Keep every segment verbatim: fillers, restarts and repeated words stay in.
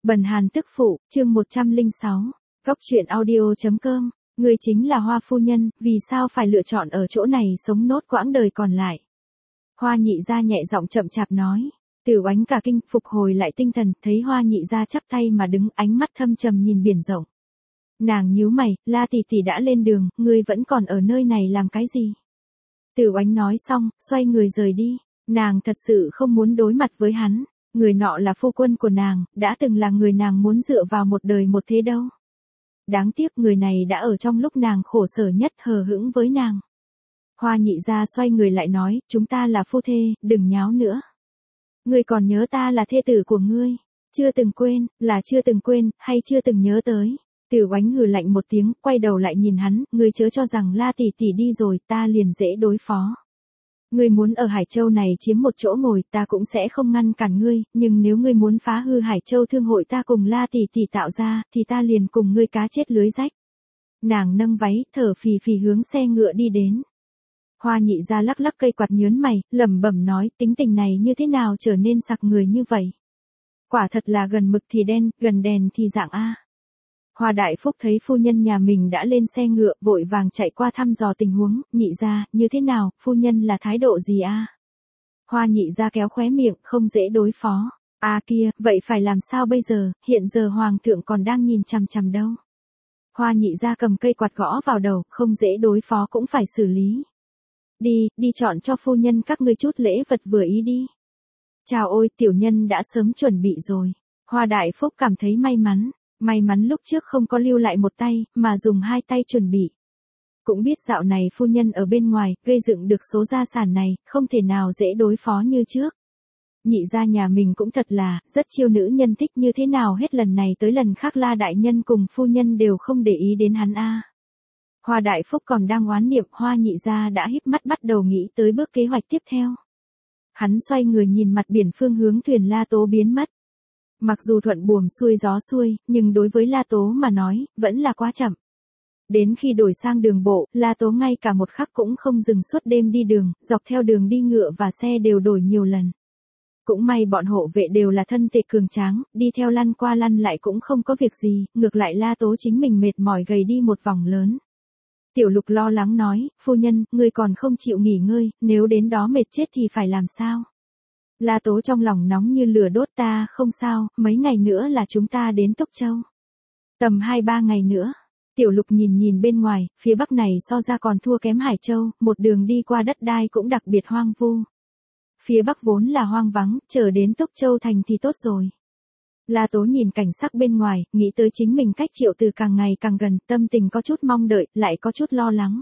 Bần Hàn tức phụ, chương một trăm lẻ sáu, Góc truyện audio.com, người chính là Hoa phu nhân, vì sao phải lựa chọn ở chỗ này sống nốt quãng đời còn lại. Hoa nhị gia nhẹ giọng chậm chạp nói, Tử Oánh cả kinh, phục hồi lại tinh thần, thấy Hoa nhị gia chắp tay mà đứng, ánh mắt thâm trầm nhìn biển rộng. Nàng nhíu mày, La tỷ tỷ đã lên đường, ngươi vẫn còn ở nơi này làm cái gì? Tử Oánh nói xong, xoay người rời đi, nàng thật sự không muốn đối mặt với hắn. Người nọ là phu quân của nàng, đã từng là người nàng muốn dựa vào một đời một thế đâu. Đáng tiếc người này đã ở trong lúc nàng khổ sở nhất hờ hững với nàng. Hoa nhị gia xoay người lại nói, chúng ta là phu thê, đừng nháo nữa. Ngươi còn nhớ ta là thê tử của ngươi, chưa từng quên, là chưa từng quên, hay chưa từng nhớ tới. Tử Oánh hừ lạnh một tiếng, quay đầu lại nhìn hắn, ngươi chớ cho rằng La tỷ tỷ đi rồi ta liền dễ đối phó. Ngươi muốn ở Hải Châu này chiếm một chỗ ngồi, ta cũng sẽ không ngăn cản ngươi, nhưng nếu ngươi muốn phá hư Hải Châu thương hội ta cùng La tỷ tỷ tạo ra, thì ta liền cùng ngươi cá chết lưới rách. Nàng nâng váy, thở phì phì hướng xe ngựa đi đến. Hoa nhị gia lắc lắc cây quạt nhớn mày, lẩm bẩm nói, tính tình này như thế nào trở nên sặc người như vậy? Quả thật là gần mực thì đen, gần đèn thì dạng a. Hoa Đại Phúc thấy phu nhân nhà mình đã lên xe ngựa, vội vàng chạy qua thăm dò tình huống, nhị gia, như thế nào, phu nhân là thái độ gì a? Hoa nhị gia kéo khóe miệng, không dễ đối phó. A à kia, vậy phải làm sao bây giờ, hiện giờ hoàng thượng còn đang nhìn chằm chằm đâu. Hoa nhị gia cầm cây quạt gõ vào đầu, không dễ đối phó cũng phải xử lý. Đi, đi chọn cho phu nhân các ngươi chút lễ vật vừa ý đi. Chào ôi, tiểu nhân đã sớm chuẩn bị rồi. Hoa Đại Phúc cảm thấy may mắn. May mắn lúc trước không có lưu lại một tay, mà dùng hai tay chuẩn bị. Cũng biết dạo này phu nhân ở bên ngoài, gây dựng được số gia sản này, không thể nào dễ đối phó như trước. Nhị gia nhà mình cũng thật là, rất chiêu nữ nhân thích như thế nào hết lần này tới lần khác La đại nhân cùng phu nhân đều không để ý đến hắn a. Hoa Đại Phúc còn đang oán niệm, Hoa nhị gia đã híp mắt bắt đầu nghĩ tới bước kế hoạch tiếp theo. Hắn xoay người nhìn mặt biển phương hướng thuyền La Tố biến mất. Mặc dù thuận buồm xuôi gió xuôi, nhưng đối với La Tố mà nói, vẫn là quá chậm. Đến khi đổi sang đường bộ, La Tố ngay cả một khắc cũng không dừng suốt đêm đi đường, dọc theo đường đi ngựa và xe đều đổi nhiều lần. Cũng may bọn hộ vệ đều là thân thể cường tráng, đi theo lăn qua lăn lại cũng không có việc gì, ngược lại La Tố chính mình mệt mỏi gầy đi một vòng lớn. Tiểu Lục lo lắng nói, phu nhân, ngươi còn không chịu nghỉ ngơi, nếu đến đó mệt chết thì phải làm sao? La Tố trong lòng nóng như lửa đốt, ta không sao, mấy ngày nữa là chúng ta đến Túc Châu. Tầm hai ba ngày nữa. Tiểu Lục nhìn nhìn bên ngoài, phía bắc này so ra còn thua kém Hải Châu, một đường đi qua đất đai cũng đặc biệt hoang vu. Phía bắc vốn là hoang vắng, chờ đến Túc Châu thành thì tốt rồi. La Tố nhìn cảnh sắc bên ngoài, nghĩ tới chính mình cách Triệu Từ càng ngày càng gần, tâm tình có chút mong đợi, lại có chút lo lắng.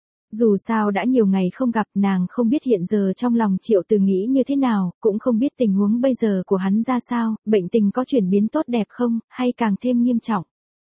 Dù sao đã nhiều ngày không gặp, nàng không biết hiện giờ trong lòng Triệu Từ nghĩ như thế nào, cũng không biết tình huống bây giờ của hắn ra sao, bệnh tình có chuyển biến tốt đẹp không, hay càng thêm nghiêm trọng.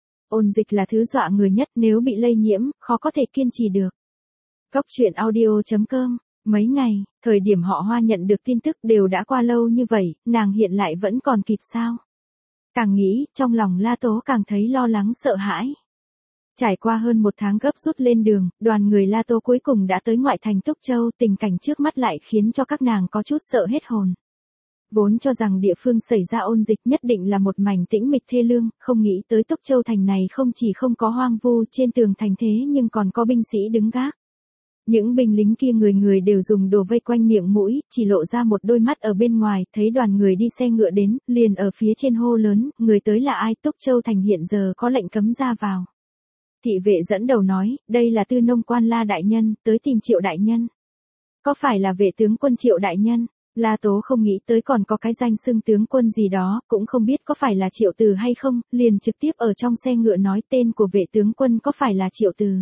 Ôn dịch là thứ dọa người nhất, nếu bị lây nhiễm, khó có thể kiên trì được. Góc truyện audio.com, mấy ngày, thời điểm họ Hoa nhận được tin tức đều đã qua lâu như vậy, nàng hiện lại vẫn còn kịp sao? Càng nghĩ, trong lòng La Tố càng thấy lo lắng sợ hãi. Trải qua hơn một tháng gấp rút lên đường, đoàn người La Tố cuối cùng đã tới ngoại thành Túc Châu, tình cảnh trước mắt lại khiến cho các nàng có chút sợ hết hồn. Vốn cho rằng địa phương xảy ra ôn dịch nhất định là một mảnh tĩnh mịch thê lương, không nghĩ tới Túc Châu thành này không chỉ không có hoang vu trên tường thành thế nhưng còn có binh sĩ đứng gác. Những binh lính kia người người đều dùng đồ vây quanh miệng mũi, chỉ lộ ra một đôi mắt ở bên ngoài, thấy đoàn người đi xe ngựa đến, liền ở phía trên hô lớn, người tới là ai? Túc Châu thành hiện giờ có lệnh cấm ra vào. Thị vệ dẫn đầu nói, đây là tư nông quan La đại nhân, tới tìm Triệu đại nhân. Có phải là vệ tướng quân Triệu đại nhân? La Tố không nghĩ tới còn có cái danh xưng tướng quân gì đó, cũng không biết có phải là Triệu Từ hay không, liền trực tiếp ở trong xe ngựa nói tên của vệ tướng quân có phải là Triệu Từ.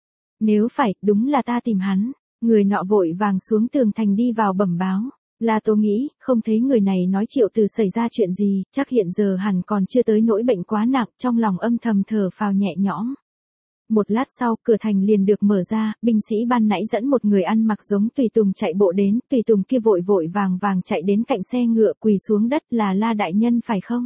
Nếu phải, đúng là ta tìm hắn. Người nọ vội vàng xuống tường thành đi vào bẩm báo. La Tố nghĩ, không thấy người này nói Triệu Từ xảy ra chuyện gì, chắc hiện giờ hẳn còn chưa tới nỗi bệnh quá nặng, trong lòng âm thầm thở phào nhẹ nhõm. Một lát sau, cửa thành liền được mở ra, binh sĩ ban nãy dẫn một người ăn mặc giống tùy tùng chạy bộ đến, tùy tùng kia vội vội vàng vàng chạy đến cạnh xe ngựa quỳ xuống đất, là La đại nhân phải không?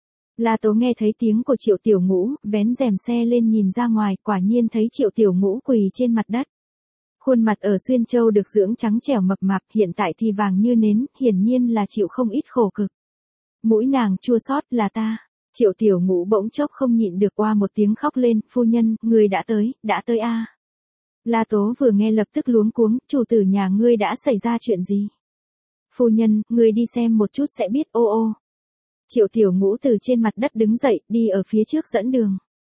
La Tố nghe thấy tiếng của Triệu Tiểu Ngũ, vén rèm xe lên nhìn ra ngoài, quả nhiên thấy Triệu Tiểu Ngũ quỳ trên mặt đất. Khuôn mặt ở Xuyên Châu được dưỡng trắng trẻo mập mạp, hiện tại thì vàng như nến, hiển nhiên là chịu không ít khổ cực. Mũi nàng chua xót, là ta. Triệu Tiểu Ngũ bỗng chốc không nhịn được oa một tiếng khóc lên, phu nhân, người đã tới, đã tới a. À. La Tố vừa nghe lập tức luống cuống, chủ tử nhà ngươi đã xảy ra chuyện gì? Phu nhân, ngươi đi xem một chút sẽ biết, ô ô. Triệu Tiểu Ngũ từ trên mặt đất đứng dậy, đi ở phía trước dẫn đường.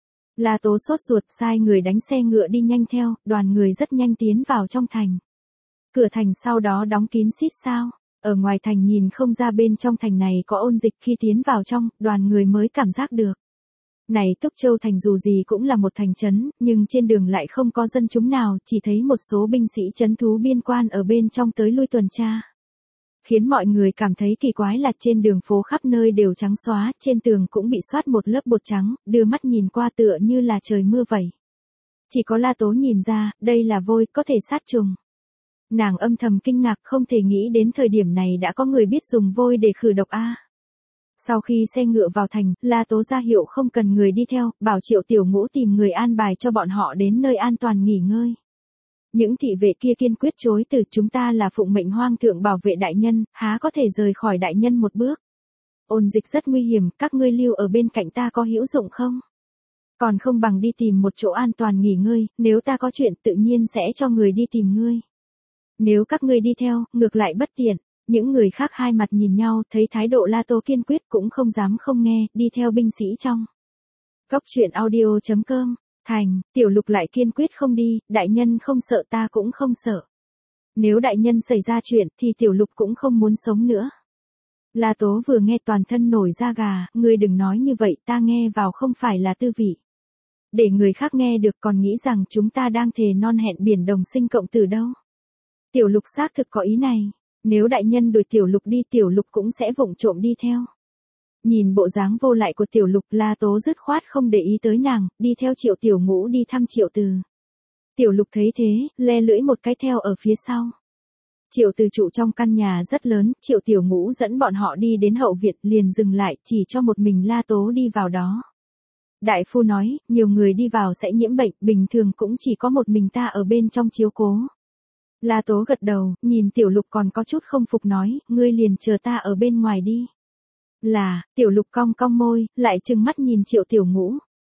La Tố sốt ruột sai người đánh xe ngựa đi nhanh theo, đoàn người rất nhanh tiến vào trong thành. Cửa thành sau đó đóng kín xít sao. Ở ngoài thành nhìn không ra bên trong thành này có ôn dịch, khi tiến vào trong, đoàn người mới cảm giác được. Này Túc Châu thành dù gì cũng là một thành trấn, nhưng trên đường lại không có dân chúng nào, chỉ thấy một số binh sĩ trấn thú biên quan ở bên trong tới lui tuần tra. Khiến mọi người cảm thấy kỳ quái là trên đường phố khắp nơi đều trắng xóa, trên tường cũng bị xoát một lớp bột trắng, đưa mắt nhìn qua tựa như là trời mưa vậy. Chỉ có La Tố nhìn ra, đây là vôi, có thể sát trùng. Nàng âm thầm kinh ngạc, không thể nghĩ đến thời điểm này đã có người biết dùng vôi để khử độc a. Sau khi xe ngựa vào thành, La Tố ra hiệu không cần người đi theo, bảo Triệu Tiểu Ngũ tìm người an bài cho bọn họ đến nơi an toàn nghỉ ngơi. Những thị vệ kia kiên quyết chối từ, chúng ta là phụng mệnh hoang thượng bảo vệ đại nhân, há có thể rời khỏi đại nhân một bước. Ôn dịch rất nguy hiểm, các ngươi lưu ở bên cạnh ta có hữu dụng không? Còn không bằng đi tìm một chỗ an toàn nghỉ ngơi, nếu ta có chuyện tự nhiên sẽ cho người đi tìm ngươi. Nếu các ngươi đi theo, ngược lại bất tiện. Những người khác hai mặt nhìn nhau, thấy thái độ La Tố kiên quyết cũng không dám không nghe, đi theo binh sĩ trong. Góc truyện audio chấm com, thành, Tiểu Lục lại kiên quyết không đi, đại nhân không sợ ta cũng không sợ. Nếu đại nhân xảy ra chuyện thì Tiểu Lục cũng không muốn sống nữa. La Tố vừa nghe toàn thân nổi da gà, ngươi đừng nói như vậy, ta nghe vào không phải là tư vị. Để người khác nghe được còn nghĩ rằng chúng ta đang thề non hẹn biển đồng sinh cộng tử đâu. Tiểu Lục xác thực có ý này. Nếu đại nhân đuổi Tiểu Lục đi, Tiểu Lục cũng sẽ vụng trộm đi theo. Nhìn bộ dáng vô lại của Tiểu Lục, La Tố dứt khoát không để ý tới nàng, đi theo Triệu Tiểu Ngũ đi thăm Triệu Từ. Tiểu Lục thấy thế, le lưỡi một cái theo ở phía sau. Triệu Từ trụ trong căn nhà rất lớn, Triệu Tiểu Ngũ dẫn bọn họ đi đến hậu viện, liền dừng lại, chỉ cho một mình La Tố đi vào đó. Đại phu nói, nhiều người đi vào sẽ nhiễm bệnh, bình thường cũng chỉ có một mình ta ở bên trong chiếu cố. La Tố gật đầu, nhìn Tiểu Lục còn có chút không phục nói, ngươi liền chờ ta ở bên ngoài đi. Là, Tiểu Lục cong cong môi, lại trừng mắt nhìn Triệu Tiểu Ngũ.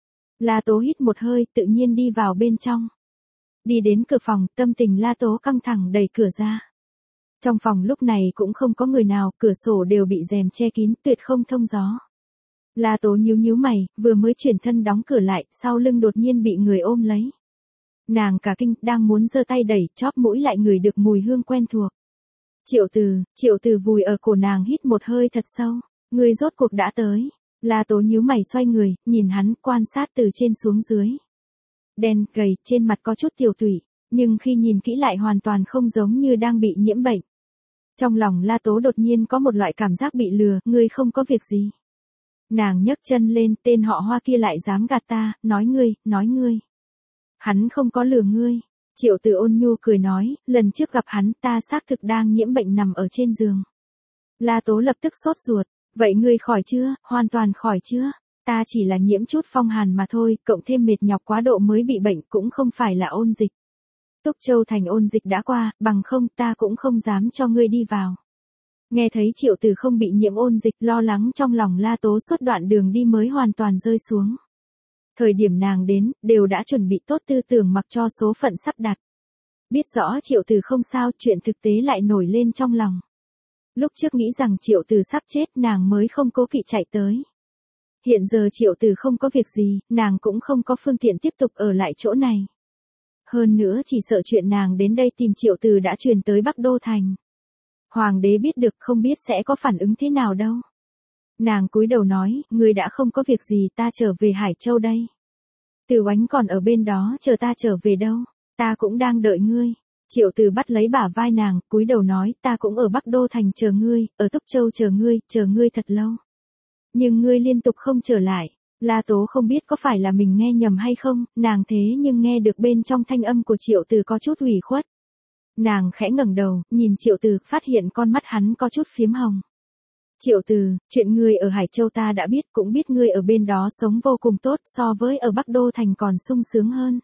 La Tố hít một hơi, tự nhiên đi vào bên trong. Đi đến cửa phòng, tâm tình La Tố căng thẳng đẩy cửa ra. Trong phòng lúc này cũng không có người nào, cửa sổ đều bị rèm che kín, tuyệt không thông gió. La Tố nhíu nhíu mày, vừa mới chuyển thân đóng cửa lại, sau lưng đột nhiên bị người ôm lấy. Nàng cả kinh, đang muốn giơ tay đẩy, chóp mũi lại ngửi được mùi hương quen thuộc. Triệu Từ, Triệu Từ vùi ở cổ nàng hít một hơi thật sâu, ngươi rốt cuộc đã tới. La Tố nhíu mày xoay người, nhìn hắn, quan sát từ trên xuống dưới. Đen, gầy, trên mặt có chút tiểu tụy, nhưng khi nhìn kỹ lại hoàn toàn không giống như đang bị nhiễm bệnh. Trong lòng La Tố đột nhiên có một loại cảm giác bị lừa, ngươi không có việc gì. Nàng nhấc chân lên, tên họ Hoa kia lại dám gạt ta, nói ngươi, nói ngươi. Hắn không có lừa ngươi. Triệu Từ ôn nhu cười nói, lần trước gặp hắn ta xác thực đang nhiễm bệnh nằm ở trên giường. La Tố lập tức sốt ruột, vậy ngươi khỏi chưa, hoàn toàn khỏi chưa? Ta chỉ là nhiễm chút phong hàn mà thôi, cộng thêm mệt nhọc quá độ mới bị bệnh, cũng không phải là ôn dịch. Túc Châu thành ôn dịch đã qua, bằng không ta cũng không dám cho ngươi đi vào. Nghe thấy Triệu Từ không bị nhiễm ôn dịch, lo lắng trong lòng La Tố suốt đoạn đường đi mới hoàn toàn rơi xuống. Thời điểm nàng đến, đều đã chuẩn bị tốt tư tưởng mặc cho số phận sắp đặt. Biết rõ Triệu Từ không sao, chuyện thực tế lại nổi lên trong lòng. Lúc trước nghĩ rằng Triệu Từ sắp chết, nàng mới không cố kỵ chạy tới. Hiện giờ Triệu Từ không có việc gì, nàng cũng không có phương tiện tiếp tục ở lại chỗ này. Hơn nữa chỉ sợ chuyện nàng đến đây tìm Triệu Từ đã truyền tới Bắc Đô Thành. Hoàng đế biết được không biết sẽ có phản ứng thế nào đâu. Nàng cúi đầu nói, ngươi đã không có việc gì, ta trở về Hải Châu đây. Từ Oánh còn ở bên đó chờ ta trở về đâu, ta cũng đang đợi ngươi. Triệu Từ bắt lấy bả vai nàng, cúi đầu nói, ta cũng ở Bắc Đô Thành chờ ngươi, ở Túc Châu chờ ngươi, chờ ngươi thật lâu. Nhưng ngươi liên tục không trở lại. La Tố không biết có phải là mình nghe nhầm hay không, nàng thế nhưng nghe được bên trong thanh âm của Triệu Từ có chút ủy khuất. Nàng khẽ ngẩng đầu, nhìn Triệu Từ, phát hiện con mắt hắn có chút phím hồng. Triệu Từ, chuyện ngươi ở Hải Châu ta đã biết, cũng biết ngươi ở bên đó sống vô cùng tốt, so với ở Bắc Đô Thành còn sung sướng hơn.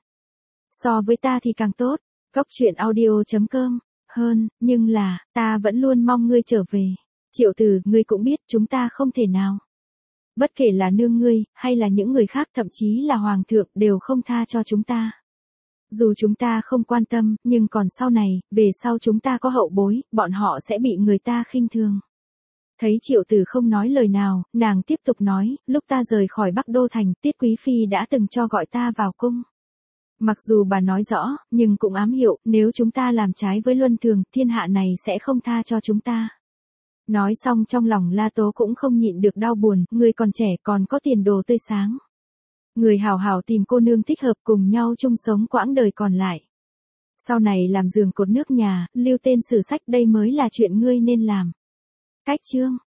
So với ta thì càng tốt. Góc truyện audio chấm com, hơn, nhưng là, ta vẫn luôn mong ngươi trở về. Triệu Từ, ngươi cũng biết chúng ta không thể nào. Bất kể là nương ngươi, hay là những người khác, thậm chí là hoàng thượng, đều không tha cho chúng ta. Dù chúng ta không quan tâm, nhưng còn sau này, về sau chúng ta có hậu bối, bọn họ sẽ bị người ta khinh thường. Thấy Triệu Tử không nói lời nào, nàng tiếp tục nói, lúc ta rời khỏi Bắc Đô Thành, Tiết Quý Phi đã từng cho gọi ta vào cung. Mặc dù bà nói rõ, nhưng cũng ám hiệu, nếu chúng ta làm trái với luân thường, thiên hạ này sẽ không tha cho chúng ta. Nói xong trong lòng La Tố cũng không nhịn được đau buồn, người còn trẻ còn có tiền đồ tươi sáng. Người hảo hảo tìm cô nương thích hợp cùng nhau chung sống quãng đời còn lại. Sau này làm giường cột nước nhà, lưu tên sử sách, đây mới là chuyện ngươi nên làm. Cách chương